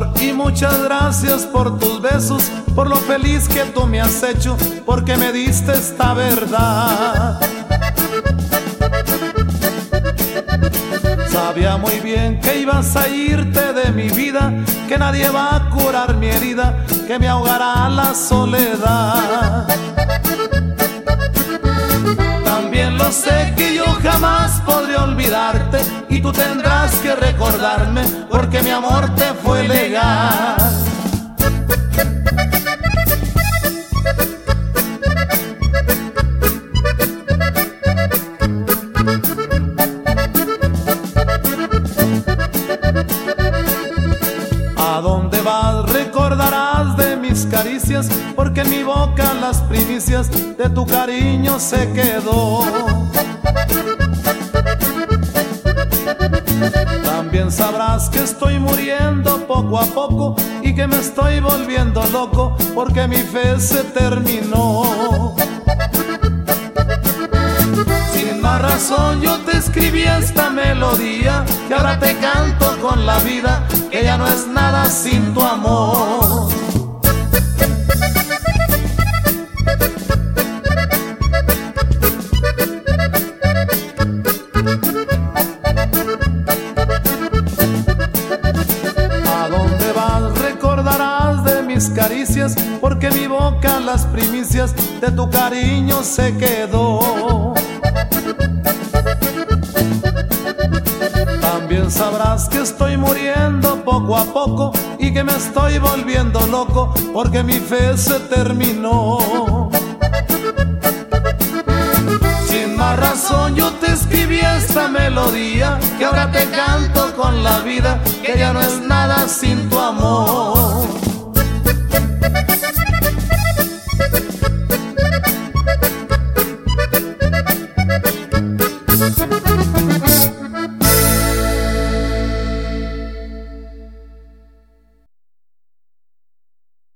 amor y muchas gracias por tus besos, por lo feliz que tú me has hecho, porque me diste esta verdad. Sabía muy bien que ibas a irte de mi vida, que nadie va a curar mi herida, que me ahogará la soledad. También lo sé que yo jamás podré olvidarte, y tú tendrás que recordarme, porque mi amor te fue legal. A donde vas recordarás de mis caricias, porque en mi boca las primicias de tu cariño se quedó. También sabrás que estoy muriendo poco a poco y que me estoy volviendo loco, porque mi fe se terminó. Sin más razón yo te escribí esta melodía, que ahora te canto con la vida, que ya no es nada sin tu amor. A donde vas recordarás de mis caricias, porque en mi boca las primicias de tu cariño se quedó. También sabrás que estoy muriendo poco a poco y que me estoy volviendo loco, porque mi fe se terminó. Sin más razón yo te escribí esta melodía, que ahora te canto con la vida, que ya no es nada sin tu amor.